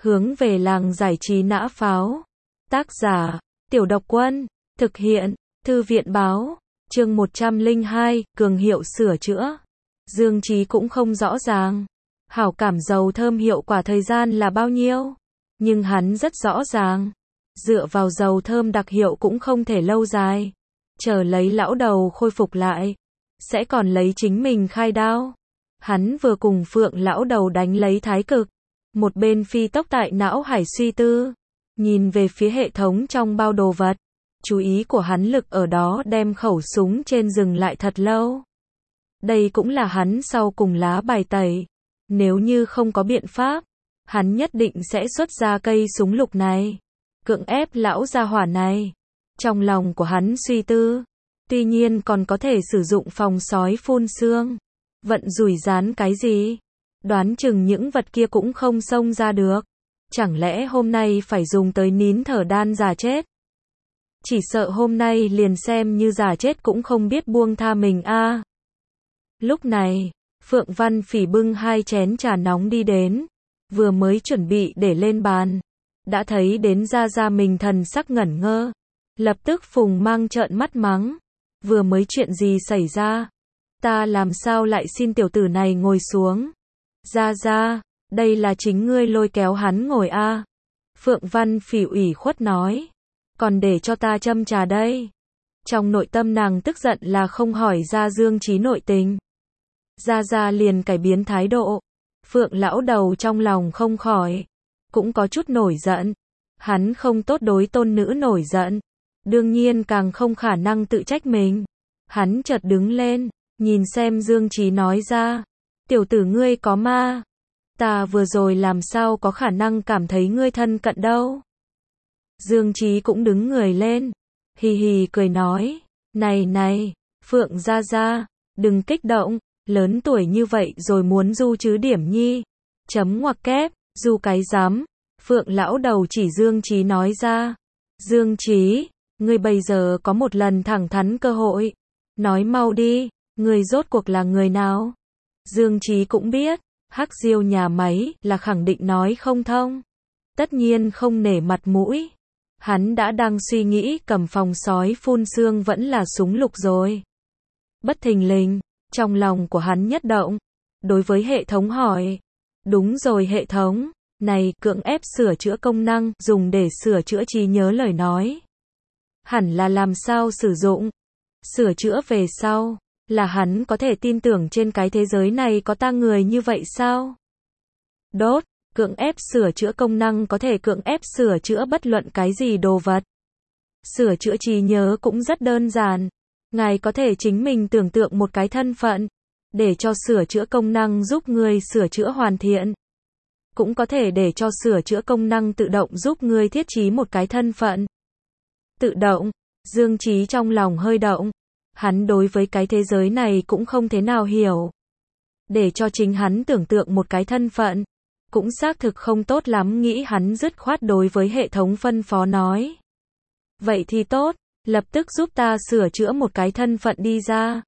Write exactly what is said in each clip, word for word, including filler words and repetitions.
Hướng về làng giải trí nã pháo. Tác giả, Tiểu Độc Quân. Thực hiện, Thư viện Báo. Chương một trăm lẻ hai, cường hiệu sửa chữa. Dương Chí cũng không rõ ràng. Hảo cảm dầu thơm hiệu quả thời gian là bao nhiêu. Nhưng hắn rất rõ ràng. Dựa vào dầu thơm đặc hiệu cũng không thể lâu dài. Chờ lấy lão đầu khôi phục lại. Sẽ còn lấy chính mình khai đao. Hắn vừa cùng Phượng lão đầu đánh lấy thái cực. Một bên phi tốc tại não hải suy tư. Nhìn về phía hệ thống trong bao đồ vật. Chú ý của hắn lực ở đó đem khẩu súng trên dừng lại thật lâu. Đây cũng là hắn sau cùng lá bài tẩy. Nếu như không có biện pháp, hắn nhất định sẽ xuất ra cây súng lục này. Cưỡng ép lão gia hỏa này. Trong lòng của hắn suy tư. Tuy nhiên còn có thể sử dụng phòng sói phun xương. Vận rủi rán cái gì? Đoán chừng những vật kia cũng không xông ra được. Chẳng lẽ hôm nay phải dùng tới nín thở đan giả chết? Chỉ sợ hôm nay liền xem như giả chết cũng không biết buông tha mình a. À. Lúc này, Phượng Văn Phỉ bưng hai chén trà nóng đi đến, vừa mới chuẩn bị để lên bàn, đã thấy đến Gia Gia mình thần sắc ngẩn ngơ, lập tức phùng mang trợn mắt mắng, vừa mới chuyện gì xảy ra? Ta làm sao lại xin tiểu tử này ngồi xuống? Gia Gia, đây là chính ngươi lôi kéo hắn ngồi a. À. Phượng Văn Phỉ ủy khuất nói, còn để cho ta châm trà đây. Trong nội tâm nàng tức giận là không hỏi ra Dương Chí nội tình. Gia Gia liền cải biến thái độ. Phượng lão đầu trong lòng không khỏi, cũng có chút nổi giận. Hắn không tốt đối tôn nữ nổi giận, đương nhiên càng không khả năng tự trách mình. Hắn chợt đứng lên, nhìn xem Dương Chí nói ra, tiểu tử ngươi có ma. Ta vừa rồi làm sao có khả năng cảm thấy ngươi thân cận đâu. Dương Chí cũng đứng người lên, hì hì cười nói, này này, Phượng Gia Gia, đừng kích động, lớn tuổi như vậy rồi muốn du chứ điểm nhi. Chấm ngoặc kép, du cái dám. Phượng lão đầu chỉ Dương Chí nói ra, Dương Chí, ngươi bây giờ có một lần thẳng thắn cơ hội. Nói mau đi, ngươi rốt cuộc là người nào? Dương Chí cũng biết, Hắc Diêu nhà máy là khẳng định nói không thông. Tất nhiên không nể mặt mũi. Hắn đã đang suy nghĩ cầm phòng sói phun xương vẫn là súng lục rồi. Bất thình lình, trong lòng của hắn nhất động. Đối với hệ thống hỏi. Đúng rồi hệ thống, này cưỡng ép sửa chữa công năng dùng để sửa chữa trí nhớ lời nói. Hẳn là làm sao sử dụng? Sửa chữa về sau, là hắn có thể tin tưởng trên cái thế giới này có ta người như vậy sao? Đốt. Cưỡng ép sửa chữa công năng có thể cưỡng ép sửa chữa bất luận cái gì đồ vật. Sửa chữa trí nhớ cũng rất đơn giản. Ngài có thể chính mình tưởng tượng một cái thân phận, để cho sửa chữa công năng giúp người sửa chữa hoàn thiện. Cũng có thể để cho sửa chữa công năng tự động giúp người thiết trí một cái thân phận. Tự động, Dương Chí trong lòng hơi động. Hắn đối với cái thế giới này cũng không thế nào hiểu. Để cho chính hắn tưởng tượng một cái thân phận. Cũng xác thực không tốt lắm, nghĩ hắn dứt khoát đối với hệ thống phân phó nói. Vậy thì tốt, lập tức giúp ta sửa chữa một cái thân phận đi ra.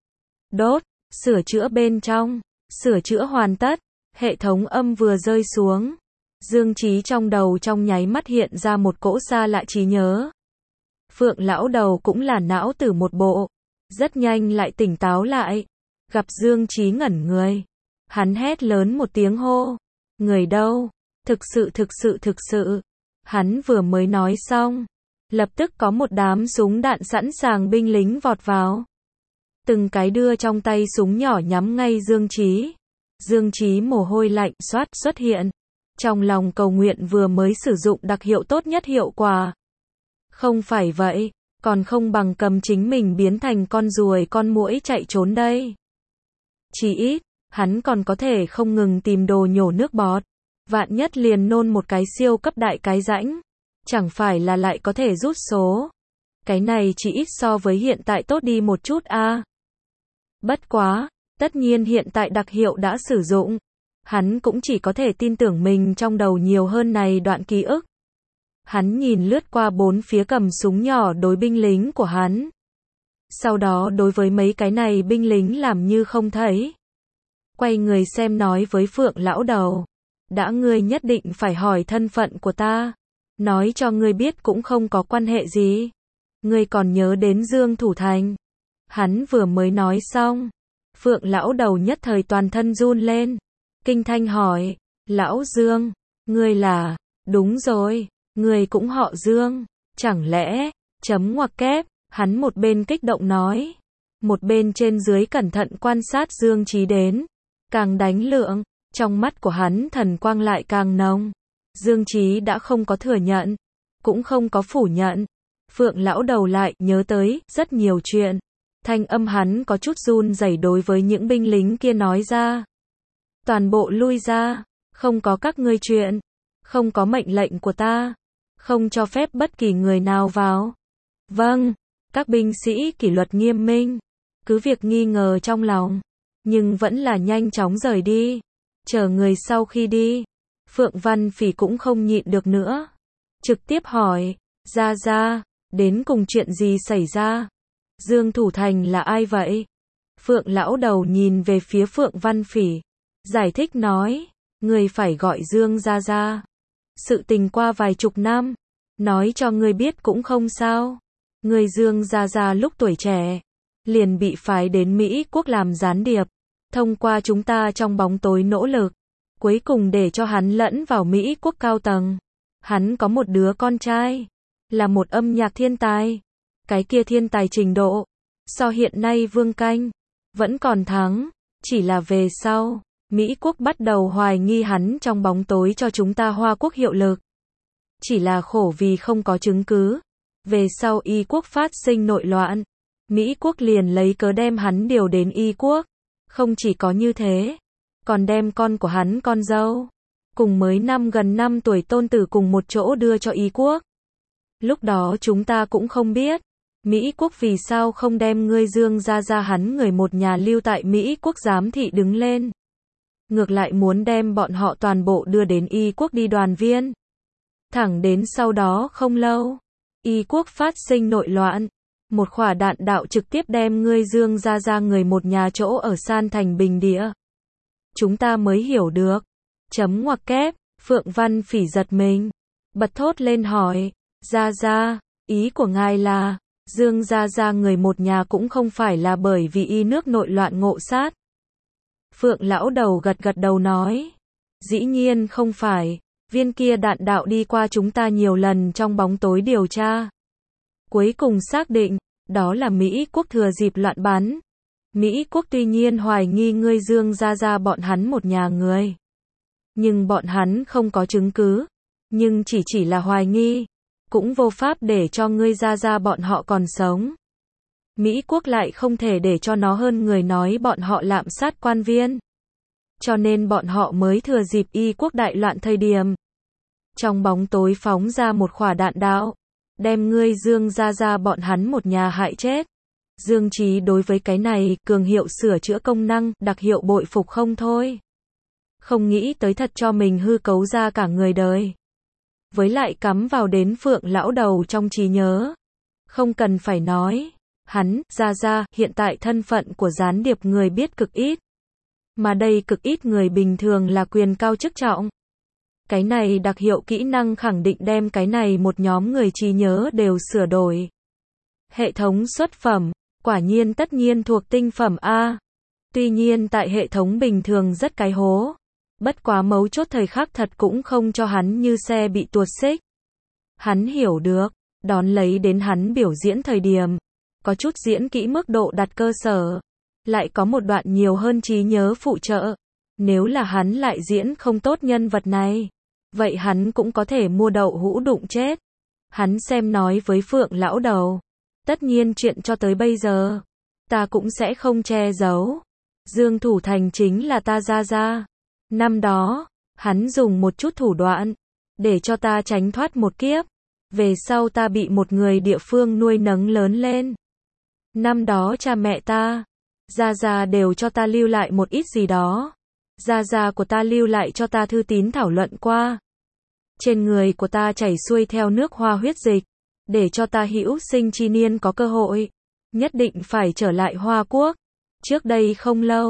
Đốt, sửa chữa bên trong, sửa chữa hoàn tất, hệ thống âm vừa rơi xuống. Dương Chí trong đầu trong nháy mắt hiện ra một cỗ xa lạ trí nhớ. Phượng lão đầu cũng là não tử một bộ, rất nhanh lại tỉnh táo lại. Gặp Dương Chí ngẩn người, hắn hét lớn một tiếng hô. Người đâu? Thực sự thực sự thực sự. Hắn vừa mới nói xong, lập tức có một đám súng đạn sẵn sàng binh lính vọt vào. Từng cái đưa trong tay súng nhỏ nhắm ngay Dương Chí. Dương Chí mồ hôi lạnh xoát xuất hiện. Trong lòng cầu nguyện vừa mới sử dụng đặc hiệu tốt nhất hiệu quả. Không phải vậy, còn không bằng cầm chính mình biến thành con ruồi con muỗi chạy trốn đây. Chỉ ít, hắn còn có thể không ngừng tìm đồ nhổ nước bọt. Vạn nhất liền nôn một cái siêu cấp đại cái rãnh. Chẳng phải là lại có thể rút số. Cái này chỉ ít so với hiện tại tốt đi một chút a. À. Bất quá, tất nhiên hiện tại đặc hiệu đã sử dụng. Hắn cũng chỉ có thể tin tưởng mình trong đầu nhiều hơn này đoạn ký ức. Hắn nhìn lướt qua bốn phía cầm súng nhỏ đối binh lính của hắn. Sau đó đối với mấy cái này binh lính làm như không thấy. Quay người xem nói với Phượng lão đầu. đã ngươi nhất định phải hỏi thân phận của ta. Nói cho ngươi biết cũng không có quan hệ gì. Ngươi còn nhớ đến Dương Thủ Thành. Hắn vừa mới nói xong. Phượng lão đầu nhất thời toàn thân run lên. Kinh thanh hỏi, lão Dương, ngươi là, đúng rồi, ngươi cũng họ Dương, chẳng lẽ, chấm ngoặc kép, hắn một bên kích động nói. Một bên trên dưới cẩn thận quan sát Dương Chí đến. Càng đánh lượng, trong mắt của hắn thần quang lại càng nồng. Dương Chí đã không có thừa nhận, cũng không có phủ nhận. Phượng lão đầu lại nhớ tới rất nhiều chuyện. Thanh âm hắn có chút run rẩy đối với những binh lính kia nói ra. Toàn bộ lui ra, không có các ngươi chuyện, không có mệnh lệnh của ta, không cho phép bất kỳ người nào vào. Vâng, các binh sĩ kỷ luật nghiêm minh, cứ việc nghi ngờ trong lòng, nhưng vẫn là nhanh chóng rời đi. Chờ người sau khi đi, Phượng Văn Phỉ cũng không nhịn được nữa. Trực tiếp hỏi, ra ra, đến cùng chuyện gì xảy ra? Dương Thủ Thành là ai vậy? Phượng lão đầu nhìn về phía Phượng Văn Phỉ, giải thích nói, người phải gọi Dương ra ra. Sự tình qua vài chục năm, nói cho ngươi biết cũng không sao. Người Dương ra ra lúc tuổi trẻ, liền bị phái đến Mỹ quốc làm gián điệp. Thông qua chúng ta trong bóng tối nỗ lực, cuối cùng để cho hắn lẫn vào Mỹ quốc cao tầng. Hắn có một đứa con trai, là một âm nhạc thiên tài. Cái kia thiên tài trình độ, so hiện nay Vương Canh, vẫn còn thắng. Chỉ là về sau, Mỹ quốc bắt đầu hoài nghi hắn trong bóng tối cho chúng ta Hoa quốc hiệu lực. Chỉ là khổ vì không có chứng cứ. Về sau Y quốc phát sinh nội loạn, Mỹ quốc liền lấy cớ đem hắn điều đến Y quốc. Không chỉ có như thế, còn đem con của hắn con dâu, cùng mới năm gần năm tuổi tôn tử cùng một chỗ đưa cho Y quốc. Lúc đó chúng ta cũng không biết, Mỹ quốc vì sao không đem ngươi Dương ra ra hắn người một nhà lưu tại Mỹ quốc giám thị đứng lên. Ngược lại muốn đem bọn họ toàn bộ đưa đến Y quốc đi đoàn viên. Thẳng đến sau đó không lâu, Y quốc phát sinh nội loạn. Một quả đạn đạo trực tiếp đem ngươi Dương ra ra người một nhà chỗ ở san thành bình địa. Chúng ta mới hiểu được. Chấm ngoặc kép, Phượng Văn Phỉ giật mình. Bật thốt lên hỏi, ra ra, ý của ngài là, Dương ra ra người một nhà cũng không phải là bởi vì Y nước nội loạn ngộ sát. Phượng lão đầu gật gật đầu nói, dĩ nhiên không phải, viên kia đạn đạo đi qua chúng ta nhiều lần trong bóng tối điều tra. Cuối cùng xác định, đó là Mỹ quốc thừa dịp loạn bắn. Mỹ quốc tuy nhiên hoài nghi ngươi Dương ra ra bọn hắn một nhà người. Nhưng bọn hắn không có chứng cứ. Nhưng chỉ chỉ là hoài nghi. Cũng vô pháp để cho ngươi ra ra bọn họ còn sống. Mỹ quốc lại không thể để cho nó hơn người nói bọn họ lạm sát quan viên. Cho nên bọn họ mới thừa dịp Y quốc đại loạn thời điểm. Trong bóng tối phóng ra một quả đạn đạo. Đem ngươi Dương ra ra bọn hắn một nhà hại chết. Dương Chí đối với cái này, cường hiệu sửa chữa công năng, đặc hiệu bội phục không thôi. Không nghĩ tới thật cho mình hư cấu ra cả người đời. Với lại cắm vào đến Phượng lão đầu trong trí nhớ. Không cần phải nói. Hắn, ra ra, hiện tại thân phận của gián điệp người biết cực ít. Mà đây cực ít người bình thường là quyền cao chức trọng. Cái này đặc hiệu kỹ năng khẳng định đem cái này một nhóm người trí nhớ đều sửa đổi. Hệ thống xuất phẩm, quả nhiên tất nhiên thuộc tinh phẩm A. Tuy nhiên tại hệ thống bình thường rất cái hố. Bất quá mấu chốt thời khắc thật cũng không cho hắn như xe bị tuột xích. Hắn hiểu được, đón lấy đến hắn biểu diễn thời điểm. Có chút diễn kỹ mức độ đặt cơ sở. Lại có một đoạn nhiều hơn trí nhớ phụ trợ. Nếu là hắn lại diễn không tốt nhân vật này. Vậy hắn cũng có thể mua đậu hũ đụng chết. Hắn xem nói với Phượng lão đầu. Tất nhiên chuyện cho tới bây giờ. Ta cũng sẽ không che giấu. Dương Thủ Thành chính là ta ra ra. Năm đó, hắn dùng một chút thủ đoạn. Để cho ta tránh thoát một kiếp. Về sau ta bị một người địa phương nuôi nấng lớn lên. Năm đó cha mẹ ta, gia gia đều cho ta lưu lại một ít gì đó. Gia gia của ta lưu lại cho ta thư tín thảo luận qua. Trên người của ta chảy xuôi theo nước hoa huyết dịch, để cho ta hữu sinh chi niên có cơ hội, nhất định phải trở lại Hoa Quốc. Trước đây không lâu,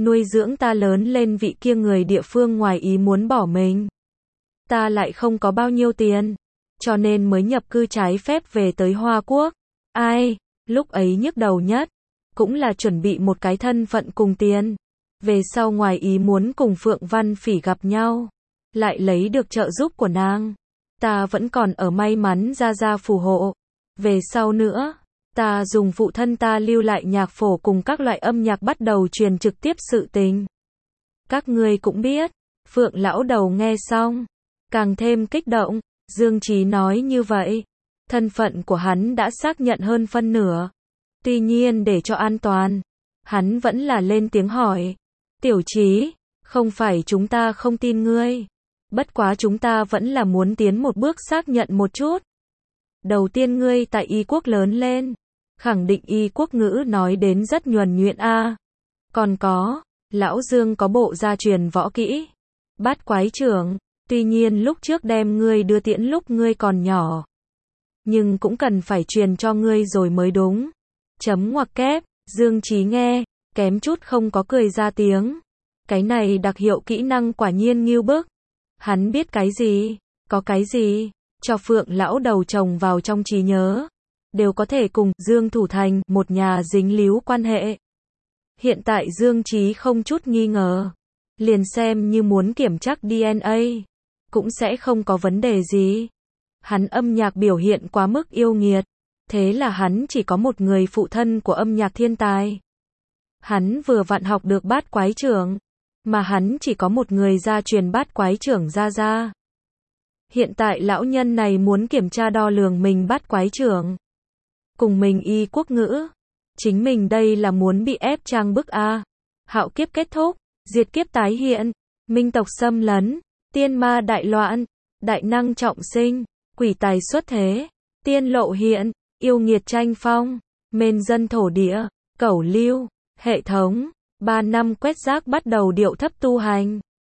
nuôi dưỡng ta lớn lên vị kia người địa phương ngoài ý muốn bỏ mình. Ta lại không có bao nhiêu tiền, cho nên mới nhập cư trái phép về tới Hoa Quốc. Ai, lúc ấy nhức đầu nhất, cũng là chuẩn bị một cái thân phận cùng tiền. Về sau ngoài ý muốn cùng Phượng Văn Phỉ gặp nhau, lại lấy được trợ giúp của nàng. Ta vẫn còn ở may mắn ra ra phù hộ. Về sau nữa, ta dùng phụ thân ta lưu lại nhạc phổ cùng các loại âm nhạc bắt đầu truyền trực tiếp sự tình. Các ngươi cũng biết, Phượng lão đầu nghe xong, càng thêm kích động. Dương Chí nói như vậy, thân phận của hắn đã xác nhận hơn phân nửa. Tuy nhiên để cho an toàn, hắn vẫn là lên tiếng hỏi. Tiểu Chí, không phải chúng ta không tin ngươi. Bất quá chúng ta vẫn là muốn tiến một bước xác nhận một chút. Đầu tiên ngươi tại Y quốc lớn lên, khẳng định Y quốc ngữ nói đến rất nhuần nhuyễn a. Còn có, lão Dương có bộ gia truyền võ kỹ, Bát Quái Trưởng, tuy nhiên lúc trước đem ngươi đưa tiễn lúc ngươi còn nhỏ, nhưng cũng cần phải truyền cho ngươi rồi mới đúng. Chấm ngoặc kép, Dương Chí nghe, kém chút không có cười ra tiếng. Cái này đặc hiệu kỹ năng quả nhiên ngưu bức. Hắn biết cái gì, có cái gì, cho Phượng lão đầu chồng vào trong trí nhớ, đều có thể cùng Dương Thủ Thành một nhà dính líu quan hệ. Hiện tại Dương Chí không chút nghi ngờ, liền xem như muốn kiểm tra đê en a, cũng sẽ không có vấn đề gì. Hắn âm nhạc biểu hiện quá mức yêu nghiệt, thế là hắn chỉ có một người phụ thân của âm nhạc thiên tài. Hắn vừa vặn học được Bát Quái Trưởng, mà hắn chỉ có một người gia truyền Bát Quái Trưởng ra ra. Hiện tại lão nhân này muốn kiểm tra đo lường mình Bát Quái Trưởng, cùng mình Y quốc ngữ. Chính mình đây là muốn bị ép trang bức a. Hạo kiếp kết thúc, diệt kiếp tái hiện, minh tộc xâm lấn, tiên ma đại loạn, đại năng trọng sinh, quỷ tài xuất thế, tiên lộ hiện, yêu nghiệt tranh phong, mên dân thổ địa, cẩu lưu, hệ thống. Ba năm quét rác bắt đầu điệu thấp tu hành.